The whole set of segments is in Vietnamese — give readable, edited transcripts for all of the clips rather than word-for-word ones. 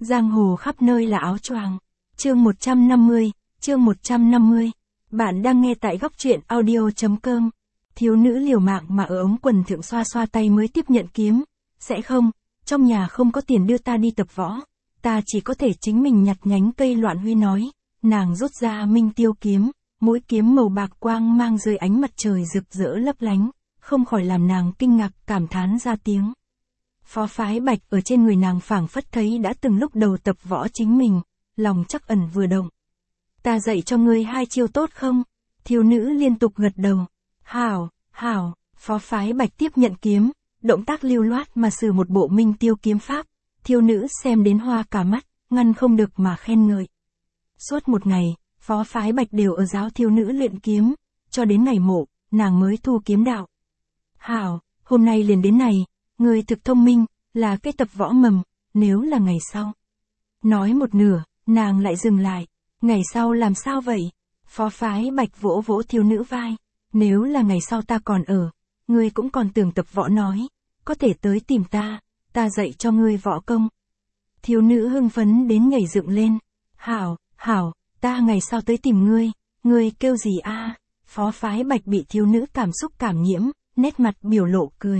Giang hồ khắp nơi là áo choàng. Chương 150, chương 150. Bạn đang nghe tại góc truyện audio.com. Thiếu nữ liều mạng mà ở ống quần thượng xoa xoa tay mới tiếp nhận kiếm. Sẽ không, trong nhà không có tiền đưa ta đi tập võ. Ta chỉ có thể chính mình nhặt nhánh cây loạn huy nói. Nàng rút ra minh tiêu kiếm, mũi kiếm màu bạc quang mang dưới ánh mặt trời rực rỡ lấp lánh, không khỏi làm nàng kinh ngạc cảm thán ra tiếng. Phó Phái Bạch ở trên người nàng phảng phất thấy đã từng lúc đầu tập võ chính mình, lòng chắc ẩn vừa động. Ta dạy cho ngươi 2 chiêu tốt không? Thiếu nữ liên tục gật đầu. Hảo, hảo, Phó Phái Bạch tiếp nhận kiếm, động tác lưu loát mà sử một bộ minh tiêu kiếm pháp. Thiếu nữ xem đến hoa cả mắt, ngăn không được mà khen ngợi. Suốt một ngày, Phó Phái Bạch đều ở giáo thiếu nữ luyện kiếm, cho đến ngày mộ, nàng mới thu kiếm đạo. Hảo, hôm nay liền đến này, ngươi thực thông minh, là cái tập võ mầm, nếu là ngày sau. Nói một nửa, nàng lại dừng lại, ngày sau làm sao vậy? Phó Phái Bạch vỗ vỗ thiếu nữ vai, nếu là ngày sau ta còn ở, ngươi cũng còn tưởng tập võ nói, có thể tới tìm ta dạy cho ngươi võ công. Thiếu nữ hưng phấn đến nhảy dựng lên, hảo, hảo, ta ngày sau tới tìm ngươi kêu gì a? Phó Phái Bạch bị thiếu nữ cảm xúc cảm nhiễm, nét mặt biểu lộ cười.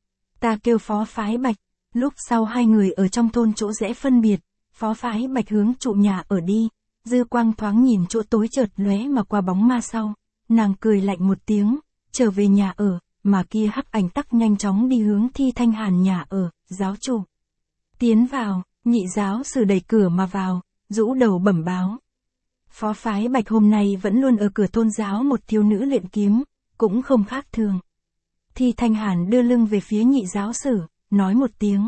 Ta kêu Phó Phái Bạch. Lúc sau hai người ở trong thôn chỗ rẽ phân biệt, Phó Phái Bạch hướng trụ nhà ở đi, dư quang thoáng nhìn chỗ tối chợt lóe mà qua bóng ma sau, nàng cười lạnh một tiếng, trở về nhà ở, mà kia hắc ảnh tắc nhanh chóng đi hướng Thi Thanh Hàn nhà ở, giáo chủ. Tiến vào, nhị giáo sử đẩy cửa mà vào, rũ đầu bẩm báo. Phó Phái Bạch hôm nay vẫn luôn ở cửa thôn giáo một thiếu nữ luyện kiếm, cũng không khác thường. Thi Thanh Hàn đưa lưng về phía nhị giáo sử, nói một tiếng.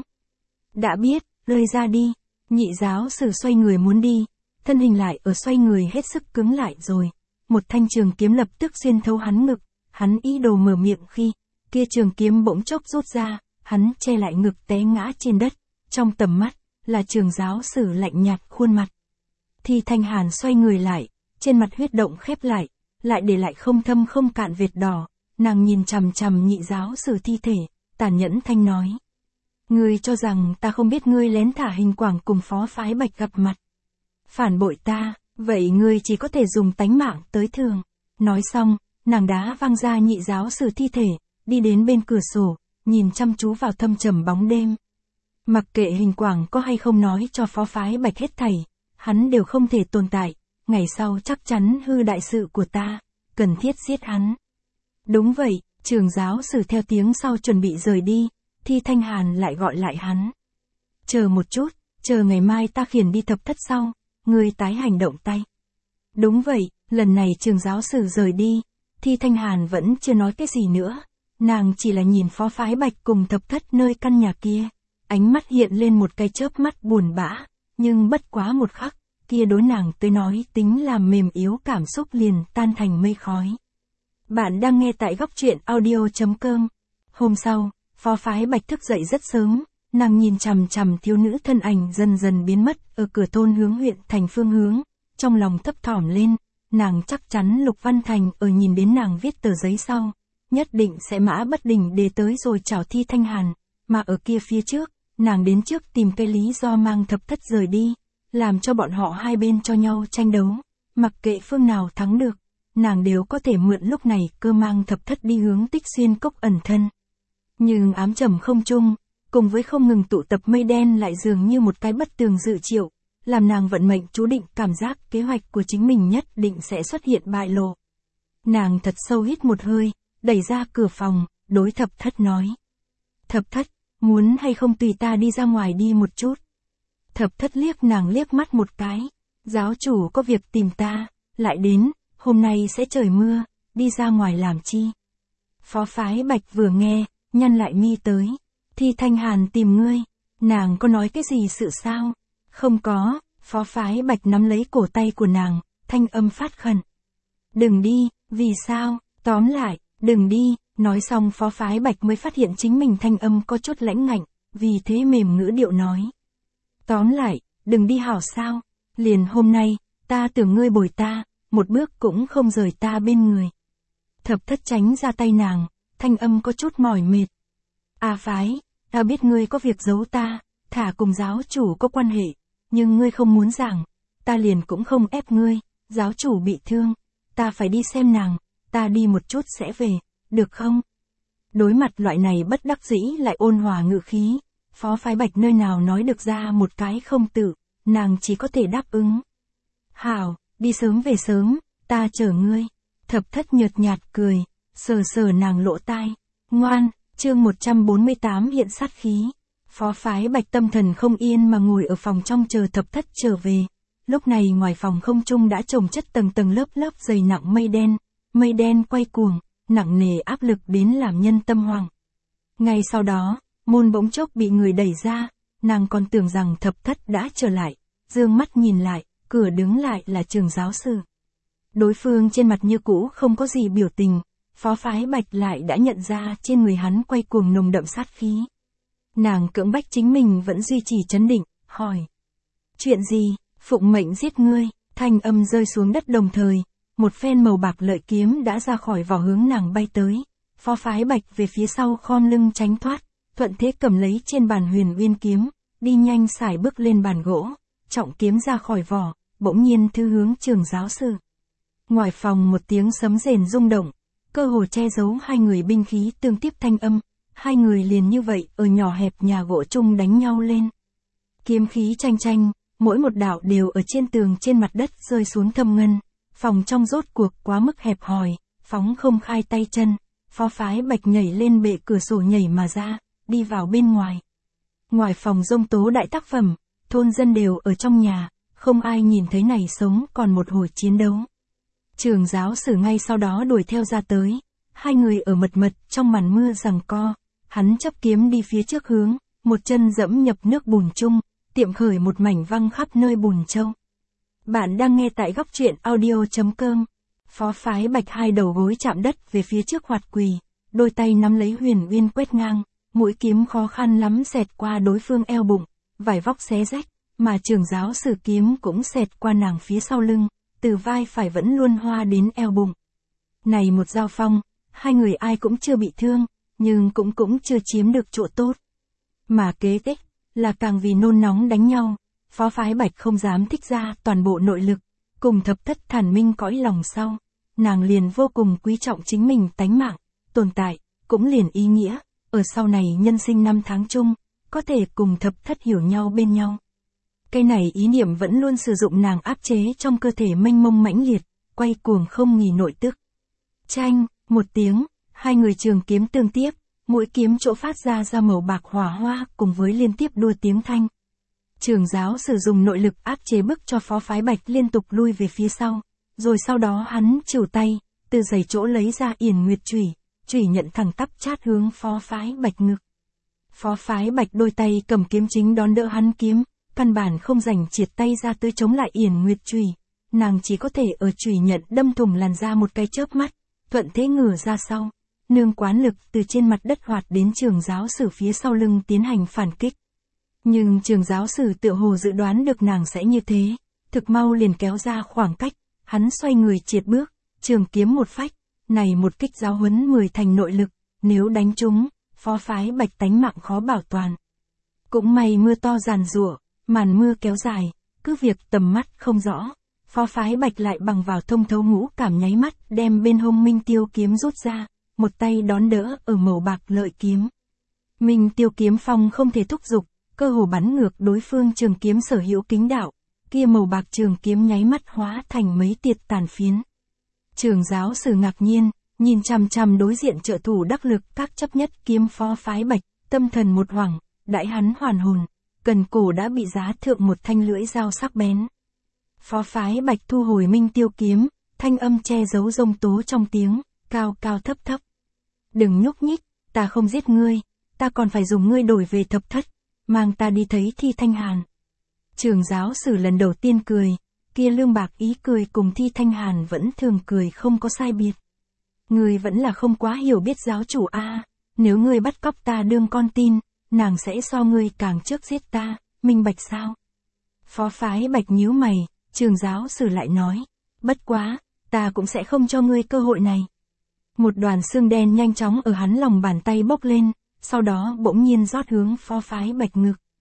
Đã biết, lơi ra đi. Nhị giáo sử xoay người muốn đi, thân hình lại ở xoay người hết sức cứng lại rồi. Một thanh trường kiếm lập tức xuyên thấu hắn ngực, hắn ý đồ mở miệng khi, kia trường kiếm bỗng chốc rút ra, hắn che lại ngực té ngã trên đất, trong tầm mắt, là trường giáo sử lạnh nhạt khuôn mặt. Thi Thanh Hàn xoay người lại, trên mặt huyết động khép lại để lại không thâm không cạn vệt đỏ, nàng nhìn chằm chằm nhị giáo sử thi thể, tàn nhẫn thanh nói. Ngươi cho rằng ta không biết ngươi lén thả hình quảng cùng Phó Phái Bạch gặp mặt. Phản bội ta, vậy ngươi chỉ có thể dùng tánh mạng tới thường. Nói xong, nàng đá văng ra nhị giáo sử thi thể, đi đến bên cửa sổ, nhìn chăm chú vào thâm trầm bóng đêm. Mặc kệ hình quảng có hay không nói cho Phó Phái Bạch hết thảy, hắn đều không thể tồn tại, ngày sau chắc chắn hư đại sự của ta, cần thiết giết hắn. Đúng vậy, trường giáo sử theo tiếng sau chuẩn bị rời đi, Thi Thanh Hàn lại gọi lại hắn. Chờ một chút, chờ ngày mai ta khiển đi thập thất sau, ngươi tái hành động tay. Đúng vậy, lần này trường giáo sử rời đi, Thi Thanh Hàn vẫn chưa nói cái gì nữa, nàng chỉ là nhìn Phó Phái Bạch cùng thập thất nơi căn nhà kia, ánh mắt hiện lên một cái chớp mắt buồn bã, nhưng bất quá một khắc, kia đối nàng tới nói tính làm mềm yếu cảm xúc liền tan thành mây khói. Bạn đang nghe tại góc truyện audio.com. Hôm sau, Phó Phái Bạch thức dậy rất sớm, nàng nhìn chằm chằm thiếu nữ thân ảnh dần dần biến mất ở cửa thôn hướng huyện thành phương hướng, trong lòng thấp thỏm lên, nàng chắc chắn Lục Văn Thành ở nhìn đến nàng viết tờ giấy sau, nhất định sẽ mã bất đình để tới rồi chào Thi Thanh Hàn, mà ở kia phía trước, nàng đến trước tìm cái lý do mang thập thất rời đi, làm cho bọn họ hai bên cho nhau tranh đấu, mặc kệ phương nào thắng được, nàng đều có thể mượn lúc này cơ mang thập thất đi hướng Tích Xuyên cốc ẩn thân. Nhưng ám trầm không trung, cùng với không ngừng tụ tập mây đen lại dường như một cái bất tường dự triệu, làm nàng vận mệnh chú định cảm giác kế hoạch của chính mình nhất định sẽ xuất hiện bại lộ. Nàng thật sâu hít một hơi, đẩy ra cửa phòng, đối thập thất nói. Thập thất, muốn hay không tùy ta đi ra ngoài đi một chút. Thập thất liếc nàng liếc mắt một cái, giáo chủ có việc tìm ta, lại đến, hôm nay sẽ trời mưa, đi ra ngoài làm chi. Phó Phái Bạch vừa nghe, nhăn lại mi tới, Thi Thanh Hàn tìm ngươi, nàng có nói cái gì sự sao? Không có, Phó Phái Bạch nắm lấy cổ tay của nàng, thanh âm phát khẩn. Đừng đi, vì sao, tóm lại, đừng đi, nói xong Phó Phái Bạch mới phát hiện chính mình thanh âm có chút lãnh ngạnh, vì thế mềm ngữ điệu nói. Tóm lại, đừng đi hảo sao, liền hôm nay, ta tưởng ngươi bồi ta, một bước cũng không rời ta bên người. Thập thất tránh ra tay nàng, thanh âm có chút mỏi mệt. A Phái, ta biết ngươi có việc giấu ta, thả cùng giáo chủ có quan hệ, nhưng ngươi không muốn giảng, ta liền cũng không ép ngươi, giáo chủ bị thương, ta phải đi xem nàng, ta đi một chút sẽ về, được không? Đối mặt loại này bất đắc dĩ lại ôn hòa ngữ khí, Phó Phái Bạch nơi nào nói được ra một cái không tự, nàng chỉ có thể đáp ứng. Hảo, đi sớm về sớm, ta chở ngươi. Thập Thất nhợt nhạt cười, sờ sờ nàng lỗ tai. Ngoan, chương 148 hiện sát khí. Phó Phái Bạch tâm thần không yên mà ngồi ở phòng trong chờ Thập Thất trở về. Lúc này ngoài phòng không trung đã chồng chất tầng tầng lớp lớp dày nặng mây đen quay cuồng, nặng nề áp lực đến làm nhân tâm hoảng. Ngay sau đó, môn bỗng chốc bị người đẩy ra, nàng còn tưởng rằng Thập Thất đã trở lại, dương mắt nhìn lại, cửa đứng lại là Trường giáo sư. Đối phương trên mặt như cũ không có gì biểu tình, Phó Phái Bạch lại đã nhận ra trên người hắn quay cuồng nồng đậm sát khí. Nàng cưỡng bách chính mình vẫn duy trì trấn định, hỏi. Chuyện gì, phụng mệnh giết ngươi, thanh âm rơi xuống đất đồng thời, một phen màu bạc lợi kiếm đã ra khỏi vỏ hướng nàng bay tới. Phó Phái Bạch về phía sau khom lưng tránh thoát, thuận thế cầm lấy trên bàn Huyền Uyên kiếm, đi nhanh sải bước lên bàn gỗ, trọng kiếm ra khỏi vỏ, bỗng nhiên thư hướng Trường giáo sư. Ngoài phòng một tiếng sấm rền rung động, cơ hồ che giấu hai người binh khí tương tiếp thanh âm, hai người liền như vậy ở nhỏ hẹp nhà gỗ chung đánh nhau lên. Kiếm khí tranh tranh, mỗi một đạo đều ở trên tường trên mặt đất rơi xuống thâm ngân, phòng trong rốt cuộc quá mức hẹp hòi, phóng không khai tay chân, Phó Phái Bạch nhảy lên bệ cửa sổ nhảy mà ra, đi vào bên ngoài. Ngoài phòng dông tố đại tác phẩm, thôn dân đều ở trong nhà, không ai nhìn thấy này sống còn một hồi chiến đấu. Trường giáo sử ngay sau đó đuổi theo ra tới, hai người ở mật trong màn mưa giằng co, hắn chấp kiếm đi phía trước hướng, một chân dẫm nhập nước bùn chung, tiệm khởi một mảnh văng khắp nơi bùn châu. Bạn đang nghe tại góc truyện audio.com. Phó Phái Bạch hai đầu gối chạm đất về phía trước hoạt quỳ, đôi tay nắm lấy Huyền Uyên quét ngang, mũi kiếm khó khăn lắm xẹt qua đối phương eo bụng, vải vóc xé rách, mà Trường giáo sử kiếm cũng xẹt qua nàng phía sau lưng, từ vai phải vẫn luôn hoa đến eo bụng. Này một giao phong, hai người ai cũng chưa bị thương, nhưng cũng chưa chiếm được chỗ tốt. Mà kế tiếp là càng vì nôn nóng đánh nhau, Phó Phái Bạch không dám thích ra toàn bộ nội lực, cùng Thập Thất thản minh cõi lòng sau, nàng liền vô cùng quý trọng chính mình tánh mạng, tồn tại, cũng liền ý nghĩa, ở sau này nhân sinh năm tháng chung, có thể cùng Thập Thất hiểu nhau bên nhau. Cái này ý niệm vẫn luôn sử dụng nàng áp chế trong cơ thể mênh mông mãnh liệt, quay cuồng không nghỉ nội tức. Chanh, một tiếng, hai người trường kiếm tương tiếp, mũi kiếm chỗ phát ra màu bạc hỏa hoa cùng với liên tiếp đua tiếng thanh. Trường giáo sử dụng nội lực áp chế bức cho Phó Phái Bạch liên tục lui về phía sau, rồi sau đó hắn trừ tay, từ giày chỗ lấy ra Yển Nguyệt chủy nhận thẳng tắp chát hướng Phó Phái Bạch ngực. Phó Phái Bạch đôi tay cầm kiếm chính đón đỡ hắn kiếm, căn bản không rảnh triệt tay ra tới chống lại Yển Nguyệt chủy, nàng chỉ có thể ở chủy nhận đâm thủng làn da một cái chớp mắt, thuận thế ngửa ra sau, nương quán lực từ trên mặt đất hoạt đến Trường giáo sử phía sau lưng tiến hành phản kích. Nhưng Trường giáo sử tựa hồ dự đoán được nàng sẽ như thế, thực mau liền kéo ra khoảng cách, hắn xoay người triệt bước, trường kiếm một phách, này một kích giáo huấn 10 thành nội lực, nếu đánh trúng, Phó Phái Bạch tánh mạng khó bảo toàn. Cũng may mưa to giàn giụa, màn mưa kéo dài, cứ việc tầm mắt không rõ, Phó Phái Bạch lại bằng vào thông thấu ngũ cảm nháy mắt đem bên hông Minh Tiêu kiếm rút ra, một tay đón đỡ ở màu bạc lợi kiếm. Minh Tiêu kiếm phong không thể thúc giục, cơ hồ bắn ngược đối phương trường kiếm sở hữu kính đạo, kia màu bạc trường kiếm nháy mắt hóa thành mấy tiệt tàn phiến. Trường giáo sử ngạc nhiên, nhìn chằm chằm đối diện trợ thủ đắc lực các chấp nhất kiếm Phó Phái Bạch, tâm thần một hoảng, đãi hắn hoàn hồn, cần cổ đã bị giá thượng một thanh lưỡi dao sắc bén. Phó Phái Bạch thu hồi Minh Tiêu kiếm, thanh âm che giấu rông tố trong tiếng, cao cao thấp thấp. Đừng nhúc nhích, ta không giết ngươi, ta còn phải dùng ngươi đổi về Thập Thất, mang ta đi thấy Thi Thanh Hàn. Trường giáo sử lần đầu tiên cười, kia lương bạc ý cười cùng Thi Thanh Hàn vẫn thường cười không có sai biệt. Ngươi vẫn là không quá hiểu biết giáo chủ a, nếu ngươi bắt cóc ta đương con tin, nàng sẽ so ngươi càng trước giết ta, minh bạch sao? Phó Phái Bạch nhíu mày, Trường giáo sử lại nói, bất quá, ta cũng sẽ không cho ngươi cơ hội này. Một đoàn xương đen nhanh chóng ở hắn lòng bàn tay bốc lên, sau đó bỗng nhiên rót hướng Phó Phái Bạch ngực.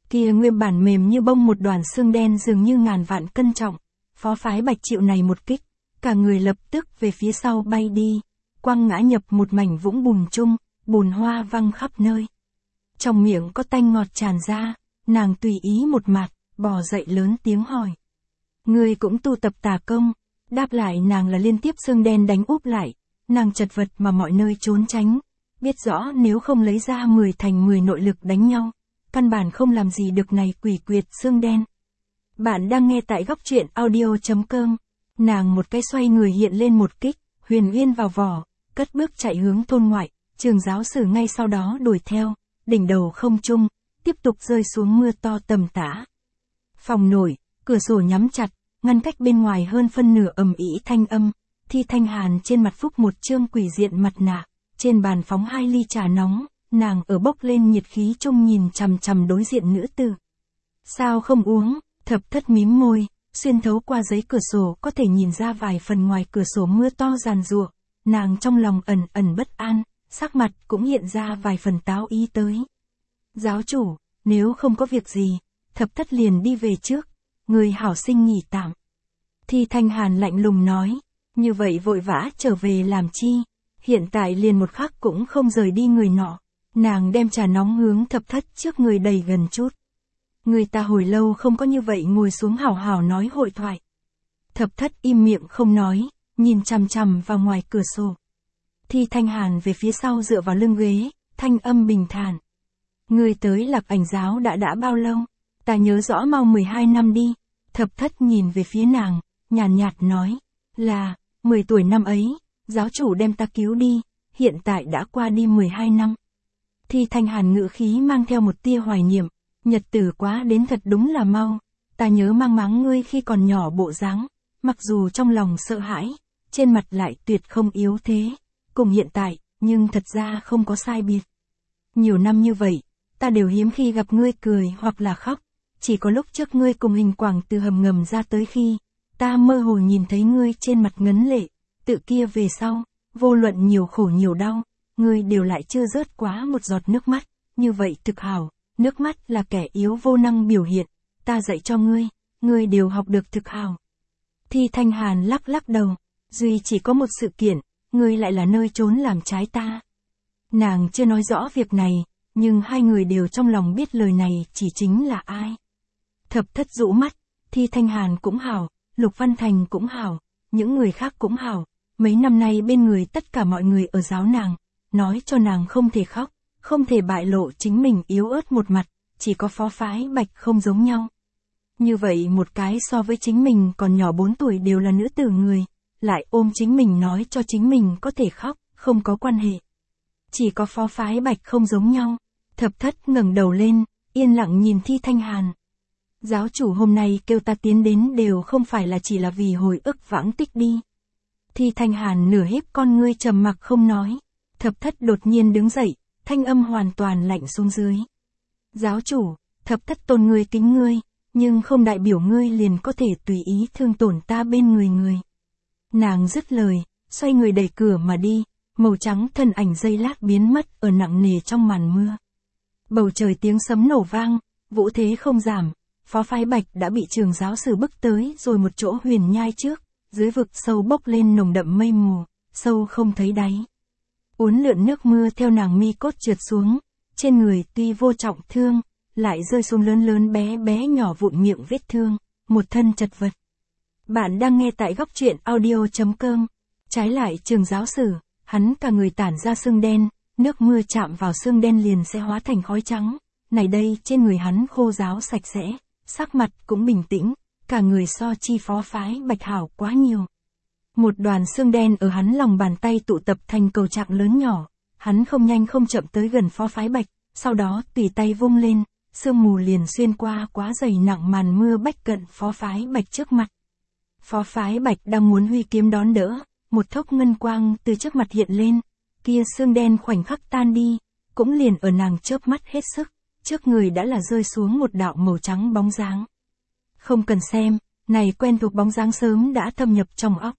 Kia nguyên bản mềm như bông một đoàn xương đen dường như ngàn vạn cân trọng, phó phái Bạch chịu này một kích, cả người lập tức về phía sau bay đi, quăng ngã nhập một mảnh vũng bùn chung, bùn hoa văng khắp nơi. Trong miệng có tanh ngọt tràn ra, nàng tùy ý một mặt, bò dậy lớn tiếng hỏi. Ngươi cũng tu tập tà công, đáp lại nàng là liên tiếp xương đen đánh úp lại, nàng chật vật mà mọi nơi trốn tránh, biết rõ nếu không lấy ra 10 thành 10 nội lực đánh nhau, căn bản không làm gì được này quỷ quyệt xương đen. Bạn đang nghe tại góc truyện audio.com, nàng một cái xoay người hiện lên một kích, huyền uyên vào vỏ, cất bước chạy hướng thôn ngoại, Trường giáo sử ngay sau đó đuổi theo, đỉnh đầu không trung, tiếp tục rơi xuống mưa to tầm tã. Phòng nổi, cửa sổ nhắm chặt, ngăn cách bên ngoài hơn phân nửa ầm ĩ thanh âm, Thi Thanh Hàn trên mặt phúc một trương quỷ diện mặt nạ, trên bàn phóng 2 ly trà nóng, nàng ở bốc lên nhiệt khí trung nhìn chằm chằm đối diện nữ tử. Sao không uống? Thập Thất mím môi, xuyên thấu qua giấy cửa sổ có thể nhìn ra vài phần ngoài cửa sổ mưa to giàn giụa, nàng trong lòng ẩn ẩn bất an, sắc mặt cũng hiện ra vài phần táo ý tới. Giáo chủ, nếu không có việc gì, Thập Thất liền đi về trước, người hảo sinh nghỉ tạm. Thi Thanh Hàn lạnh lùng nói, như vậy vội vã trở về làm chi, hiện tại liền một khắc cũng không rời đi người nọ. Nàng đem trà nóng hướng Thập Thất trước người đầy gần chút. Người ta hồi lâu không có như vậy ngồi xuống hảo hảo nói hội thoại. Thập Thất im miệng không nói, nhìn chằm chằm vào ngoài cửa sổ. Thi Thanh Hàn về phía sau dựa vào lưng ghế, thanh âm bình thản. Người tới Lạc Ảnh giáo đã bao lâu? Ta nhớ rõ mau 12 năm đi. Thập Thất nhìn về phía nàng, nhàn nhạt nói, là, 10 tuổi năm ấy, giáo chủ đem ta cứu đi, hiện tại đã qua đi 12 năm. Thi Thanh Hàn ngữ khí mang theo một tia hoài niệm, nhật tử quá đến thật đúng là mau, ta nhớ mang máng ngươi khi còn nhỏ bộ dáng, mặc dù trong lòng sợ hãi, trên mặt lại tuyệt không yếu thế, cùng hiện tại, nhưng thật ra không có sai biệt. Nhiều năm như vậy, ta đều hiếm khi gặp ngươi cười hoặc là khóc, chỉ có lúc trước ngươi cùng Hình Quảng từ hầm ngầm ra tới khi, ta mơ hồ nhìn thấy ngươi trên mặt ngấn lệ, tự kia về sau, vô luận nhiều khổ nhiều đau, ngươi đều lại chưa rớt quá một giọt nước mắt, như vậy thực hảo, nước mắt là kẻ yếu vô năng biểu hiện, ta dạy cho ngươi đều học được thực hảo. Thi Thanh Hàn lắc lắc đầu, duy chỉ có một sự kiện, ngươi lại là nơi trốn làm trái ta. Nàng chưa nói rõ việc này, nhưng hai người đều trong lòng biết lời này chỉ chính là ai. Thập Thất rũ mắt, Thi Thanh Hàn cũng hảo, Lục Văn Thành cũng hảo, những người khác cũng hảo, mấy năm nay bên người tất cả mọi người ở giáo nàng, nói cho nàng không thể khóc, không thể bại lộ chính mình yếu ớt một mặt, chỉ có phó phái Bạch không giống nhau. Như vậy một cái so với chính mình còn nhỏ 4 tuổi đều là nữ tử người, lại ôm chính mình nói cho chính mình có thể khóc, không có quan hệ. Chỉ có phó phái Bạch không giống nhau. Thập Thất ngẩng đầu lên, yên lặng nhìn Thi Thanh Hàn. Giáo chủ hôm nay kêu ta tiến đến đều không phải là chỉ là vì hồi ức vãng tích đi. Thi Thanh Hàn nửa híp con ngươi trầm mặc không nói. Thập Thất đột nhiên đứng dậy, thanh âm hoàn toàn lạnh xuống dưới. Giáo chủ, Thập Thất tôn ngươi kính ngươi, nhưng không đại biểu ngươi liền có thể tùy ý thương tổn ta bên người. Nàng dứt lời, xoay người đẩy cửa mà đi, màu trắng thân ảnh giây lát biến mất ở nặng nề trong màn mưa. Bầu trời tiếng sấm nổ vang, vũ thế không giảm, phó phái Bạch đã bị Trường giáo sử bức tới rồi một chỗ huyền nhai trước, dưới vực sâu bốc lên nồng đậm mây mù, sâu không thấy đáy. Uốn lượn nước mưa theo nàng mi cốt trượt xuống, trên người tuy vô trọng thương, lại rơi xuống lớn lớn bé bé nhỏ vụn miệng vết thương, một thân chật vật. Bạn đang nghe tại góc truyện audio.com, trái lại Trường giáo sử, hắn cả người tản ra sương đen, nước mưa chạm vào xương đen liền sẽ hóa thành khói trắng, này đây trên người hắn khô ráo sạch sẽ, sắc mặt cũng bình tĩnh, cả người so chi phó phái Bạch hảo quá nhiều. Một đoàn xương đen ở hắn lòng bàn tay tụ tập thành cầu trạng lớn nhỏ, hắn không nhanh không chậm tới gần phó phái Bạch, sau đó tùy tay vung lên, sương mù liền xuyên qua quá dày nặng màn mưa bách cận phó phái Bạch trước mặt. Phó phái Bạch đang muốn huy kiếm đón đỡ, một thốc ngân quang từ trước mặt hiện lên, kia xương đen khoảnh khắc tan đi, cũng liền ở nàng chớp mắt hết sức, trước người đã là rơi xuống một đạo màu trắng bóng dáng. Không cần xem, này quen thuộc bóng dáng sớm đã thâm nhập trong óc.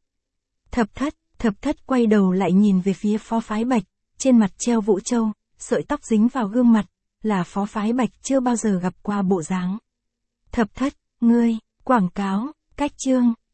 Thập Thất quay đầu lại nhìn về phía phó phái Bạch, trên mặt treo Vũ Châu, sợi tóc dính vào gương mặt, là phó phái Bạch chưa bao giờ gặp qua bộ dáng. Thập thất, ngươi, quảng cáo, cách chương.